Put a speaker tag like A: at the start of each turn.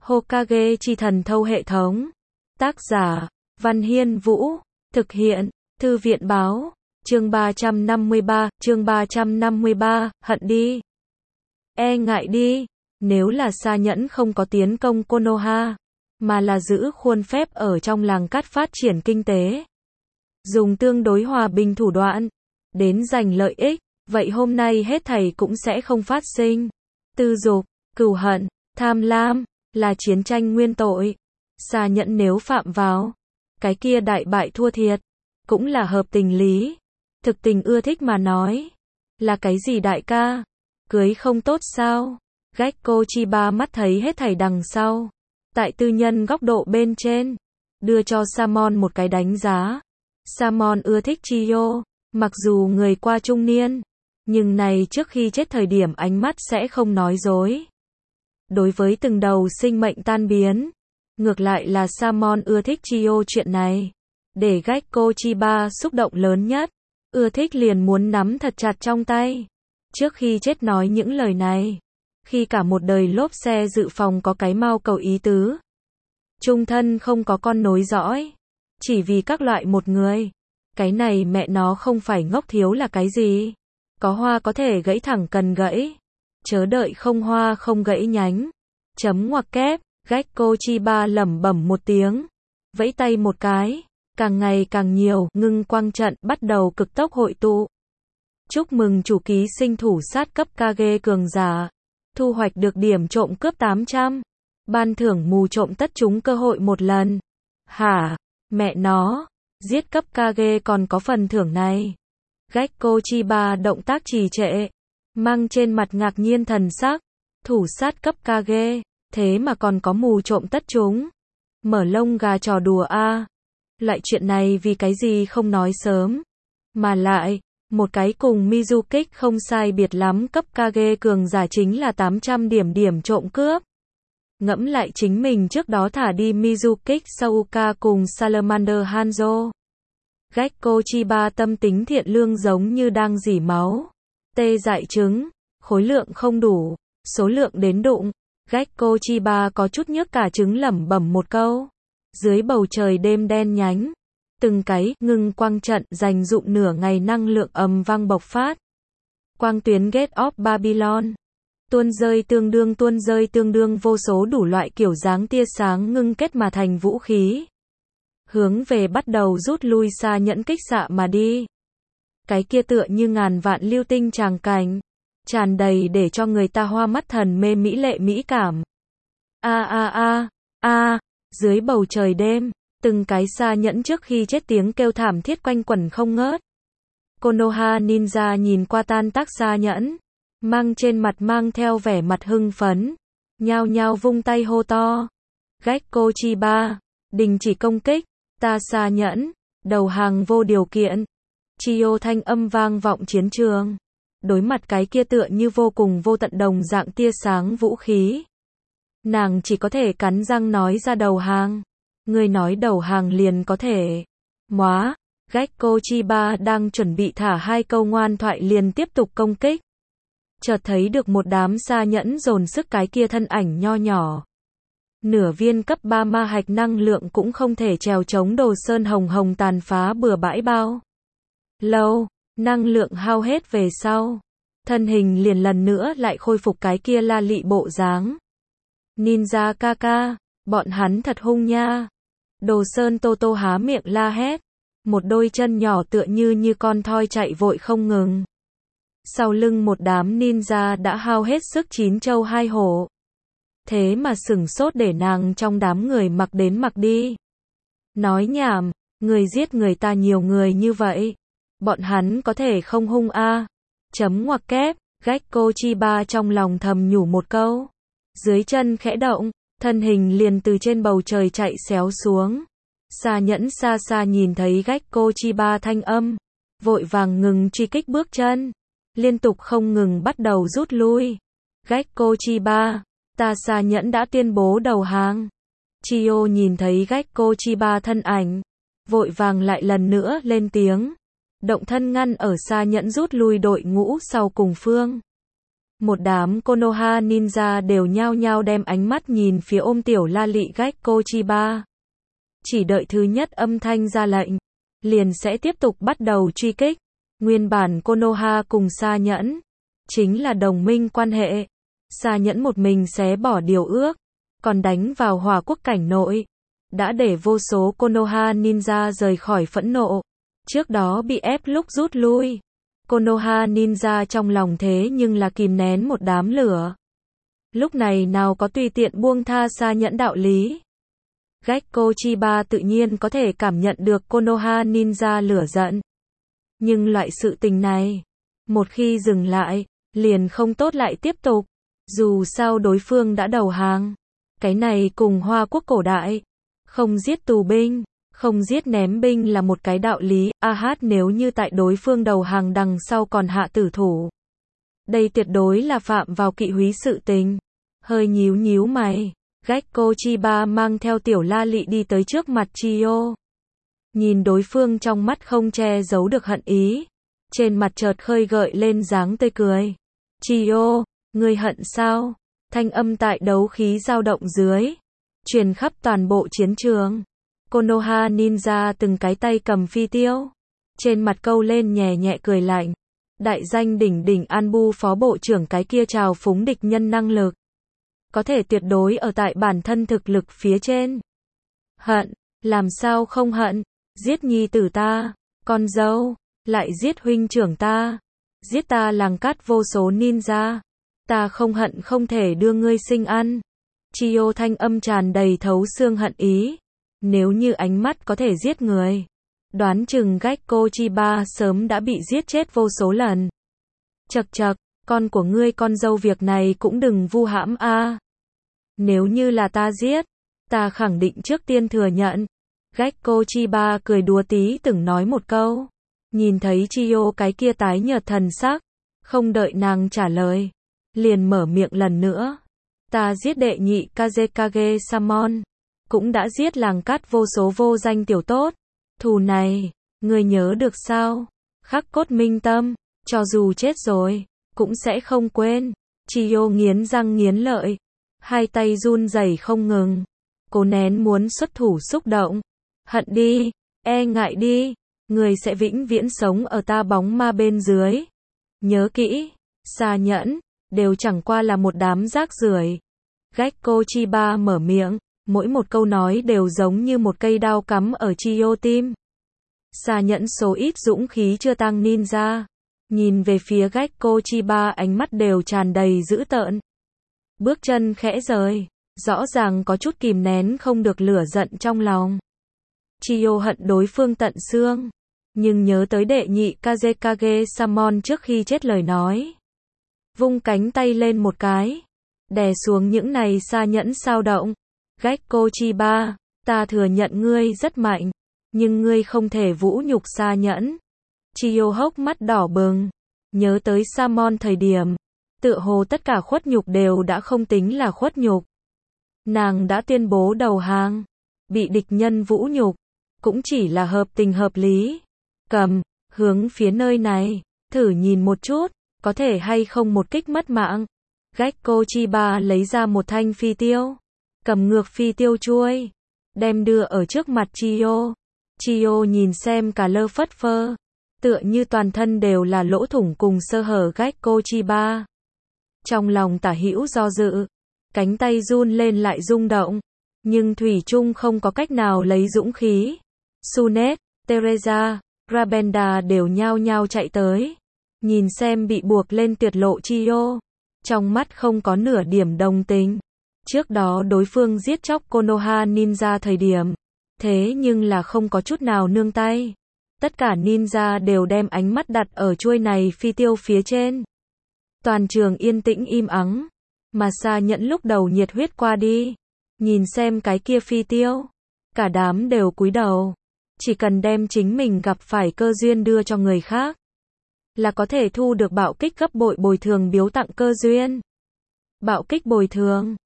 A: Hokage chi thần thâu hệ thống. Tác giả, Văn Hiên Vũ. Thực hiện, Thư viện báo. Chương 353, hận đi. E ngại đi. Nếu là Sa Nhẫn không có tiến công Konoha, mà là giữ khuôn phép ở trong làng cát phát triển kinh tế, dùng tương đối hòa bình thủ đoạn, đến giành lợi ích, vậy hôm nay hết thảy cũng sẽ không phát sinh. Tư dục, cừu hận, tham lam, là chiến tranh nguyên tội. Sa Nhẫn nếu phạm vào, cái kia đại bại thua thiệt, cũng là hợp tình lý. Thực tình ưa thích mà nói, là cái gì đại ca? Cưới không tốt sao? Gekko Chiba mắt thấy hết thảy đằng sau. Tại tư nhân góc độ bên trên, đưa cho Samon một cái đánh giá. Samon ưa thích Chiyo, mặc dù người qua trung niên, nhưng này trước khi chết thời điểm ánh mắt sẽ không nói dối. Đối với từng đầu sinh mệnh tan biến, ngược lại là Samon ưa thích Chiyo chuyện này. Để Gekko Chiba xúc động lớn nhất, ưa thích liền muốn nắm thật chặt trong tay. Trước khi chết nói những lời này, khi cả một đời lốp xe dự phòng có cái mau cầu ý tứ. Trung thân không có con nối dõi, chỉ vì các loại một người. Cái này mẹ nó không phải ngốc thiếu là cái gì? Có hoa có thể gãy thẳng cần gãy, chớ đợi không hoa không gãy nhánh. Chấm ngoặc kép, Gekko Chiba lẩm bẩm một tiếng, vẫy tay một cái, càng ngày càng nhiều ngưng quang trận bắt đầu cực tốc hội tụ. Chúc mừng chủ ký sinh thủ sát cấp Kage cường giả, thu hoạch được điểm trộm cướp 800, ban thưởng mù trộm tất chúng cơ hội một lần. Hả, mẹ nó, giết cấp Kage còn có phần thưởng này. Gekko Chiba động tác trì trệ, mang trên mặt ngạc nhiên thần sắc, thủ sát cấp Kage, thế mà còn có mù trộm tất chúng. Mở lông gà trò đùa a. Lại chuyện này vì cái gì không nói sớm. Mà lại, một cái cùng Mizukik không sai biệt lắm cấp Kage cường giả chính là 800 điểm trộm cướp. Ngẫm lại chính mình trước đó thả đi Mizukik Sauka cùng Salamander Hanzo. Gekko Chiba tâm tính thiện lương giống như đang rỉ máu. Tê dại trứng, khối lượng không đủ, số lượng đến đụng. Gekko Chiba có chút nhức cả trứng lẩm bẩm một câu. Dưới bầu trời đêm đen nhánh, từng cái ngưng quang trận dành dụm nửa ngày năng lượng ầm vang bộc phát. Quang tuyến Gate of Babylon tuôn rơi tương đương vô số đủ loại kiểu dáng tia sáng ngưng kết mà thành vũ khí, hướng về bắt đầu rút lui Sa Nhẫn kích xạ mà đi. Cái kia tựa như ngàn vạn lưu tinh tràng cảnh, tràn đầy để cho người ta hoa mắt thần mê mỹ lệ mỹ cảm. Dưới bầu trời đêm, từng cái Sa Nhẫn trước khi chết tiếng kêu thảm thiết quanh quẩn không ngớt. Konoha ninja nhìn qua tan tác Sa Nhẫn, mang trên mặt mang theo vẻ mặt hưng phấn, nhao nhao vung tay hô to. Gekko Chiba, đình chỉ công kích, ta Sa Nhẫn, đầu hàng vô điều kiện. Chiyo thanh âm vang vọng chiến trường. Đối mặt cái kia tựa như vô cùng vô tận đồng dạng tia sáng vũ khí, nàng chỉ có thể cắn răng nói ra đầu hàng. Người nói đầu hàng liền có thể. Móa, Gekko Chiba đang chuẩn bị thả hai câu ngoan thoại liền tiếp tục công kích. Chợt thấy được một đám Sa Nhẫn dồn sức cái kia thân ảnh nho nhỏ. Nửa viên cấp 3 ma hạch năng lượng cũng không thể trèo chống Đồ Sơn hồng hồng tàn phá bừa bãi bao lâu, năng lượng hao hết về sau, thân hình liền lần nữa lại khôi phục cái kia la lị bộ dáng. Ninja Kaka, bọn hắn thật hung nha. Đồ Sơn Toto há miệng la hét, một đôi chân nhỏ tựa như con thoi chạy vội không ngừng. Sau lưng một đám ninja đã hao hết sức chín châu hai hổ. Thế mà sửng sốt để nàng trong đám người mặc đến mặc đi. Nói nhảm, người giết người ta nhiều người như vậy, bọn hắn có thể không hung a? Chấm ngoặc kép, Gekko Chiba trong lòng thầm nhủ một câu. Dưới chân khẽ động, thân hình liền từ trên bầu trời chạy xéo xuống. Sa Nhẫn xa xa nhìn thấy Gekko Chiba thanh âm, vội vàng ngừng truy kích bước chân, liên tục không ngừng bắt đầu rút lui. Gekko Chiba, ta Sa Nhẫn đã tuyên bố đầu hàng. Chiyo nhìn thấy Gekko Chiba thân ảnh, vội vàng lại lần nữa lên tiếng, động thân ngăn ở Sa Nhẫn rút lui đội ngũ sau cùng phương. Một đám Konoha ninja đều nhao nhao đem ánh mắt nhìn phía ôm tiểu la lị Gekko Chiba. Chỉ đợi thứ nhất âm thanh ra lệnh, liền sẽ tiếp tục bắt đầu truy kích. Nguyên bản Konoha cùng Sa Nhẫn chính là đồng minh quan hệ. Sa Nhẫn một mình xé bỏ điều ước, còn đánh vào Hỏa Quốc cảnh nội, đã để vô số Konoha ninja rời khỏi phẫn nộ. Trước đó bị ép lúc rút lui, Konoha ninja trong lòng thế nhưng là kìm nén một đám lửa. Lúc này nào có tùy tiện buông tha Sa Nhẫn đạo lý. Gekko Chiba tự nhiên có thể cảm nhận được Konoha ninja lửa giận. Nhưng loại sự tình này, một khi dừng lại, liền không tốt lại tiếp tục. Dù sao đối phương đã đầu hàng. Cái này cùng Hoa Quốc cổ đại, không giết tù binh, không giết ném binh là một cái đạo lý. Nếu như tại đối phương đầu hàng đằng sau còn hạ tử thủ, đây tuyệt đối là phạm vào kỵ húy sự tình. Hơi nhíu nhíu mày, Gekko Chiba mang theo tiểu la lị đi tới trước mặt Chiyo. Nhìn đối phương trong mắt không che giấu được hận ý, trên mặt chợt khơi gợi lên dáng tươi cười. Chiyo, ngươi hận sao? Thanh âm tại đấu khí dao động dưới, truyền khắp toàn bộ chiến trường. Konoha ninja từng cái tay cầm phi tiêu, trên mặt câu lên nhẹ nhẹ cười lạnh. Đại danh đỉnh đỉnh Anbu phó bộ trưởng cái kia trào phúng địch nhân năng lực, có thể tuyệt đối ở tại bản thân thực lực phía trên. Hận, làm sao không hận? Giết nhi tử ta, con dâu, lại giết huynh trưởng ta, giết ta làng cát vô số ninja. Ta không hận không thể đưa ngươi sinh ăn. Chiyo thanh âm tràn đầy thấu xương hận ý. Nếu như ánh mắt có thể giết người, đoán chừng Gekko Chiba sớm đã bị giết chết vô số lần. Chậc chậc, con của ngươi con dâu việc này cũng đừng vu hãm a. Nếu như là ta giết, ta khẳng định trước tiên thừa nhận. Gekko Chiba cười đùa tí từng nói một câu. Nhìn thấy Chiyo cái kia tái nhợt thần sắc, không đợi nàng trả lời, liền mở miệng lần nữa. Ta giết đệ nhị Kazekage Samon, cũng đã giết làng cát vô số vô danh tiểu tốt. Thù này, ngươi nhớ được sao? Khắc cốt minh tâm, cho dù chết rồi, cũng sẽ không quên. Chiyo nghiến răng nghiến lợi, hai tay run rẩy không ngừng, cố nén muốn xuất thủ xúc động. Hận đi, e ngại đi, ngươi sẽ vĩnh viễn sống ở ta bóng ma bên dưới. Nhớ kỹ, Sa Nhẫn đều chẳng qua là một đám rác rưởi. Gekko Chiba mở miệng, mỗi một câu nói đều giống như một cây đao cắm ở Chiyo tim. Sa Nhẫn số ít dũng khí chưa tăng ninja, nhìn về phía Gekko Chiba ánh mắt đều tràn đầy dữ tợn. Bước chân khẽ rời, rõ ràng có chút kìm nén không được lửa giận trong lòng. Chiyo hận đối phương tận xương, nhưng nhớ tới đệ nhị Kazekage Samon trước khi chết lời nói, vung cánh tay lên một cái, đè xuống những này Sa Nhẫn sao động. Gekko Chiba, ta thừa nhận ngươi rất mạnh, nhưng ngươi không thể vũ nhục Sa Nhẫn. Chiyo hốc mắt đỏ bừng, nhớ tới Samon thời điểm, tựa hồ tất cả khuất nhục đều đã không tính là khuất nhục. Nàng đã tuyên bố đầu hàng, bị địch nhân vũ nhục, cũng chỉ là hợp tình hợp lý. Cầm, hướng phía nơi này, thử nhìn một chút, có thể hay không một kích mất mạng. Gekko Chiba lấy ra một thanh phi tiêu, cầm ngược phi tiêu chuôi, đem đưa ở trước mặt Chiyo. Chiyo nhìn xem cả lơ phất phơ, tựa như toàn thân đều là lỗ thủng cùng sơ hở Gekko Chiba. Trong lòng tả hữu do dự, cánh tay run lên lại rung động, nhưng thủy chung không có cách nào lấy dũng khí. Sunet, Teresa, Rabenda đều nhao nhao chạy tới, nhìn xem bị buộc lên tuyệt lộ Chiyo, trong mắt không có nửa điểm đồng tình. Trước đó đối phương giết chóc Konoha ninja thời điểm, thế nhưng là không có chút nào nương tay. Tất cả ninja đều đem ánh mắt đặt ở chuôi này phi tiêu phía trên. Toàn trường yên tĩnh im ắng, mà Sa Nhẫn lúc đầu nhiệt huyết qua đi, nhìn xem cái kia phi tiêu, cả đám đều cúi đầu. Chỉ cần đem chính mình gặp phải cơ duyên đưa cho người khác, là có thể thu được bạo kích gấp bội bồi thường biếu tặng cơ duyên. Bạo kích bồi thường,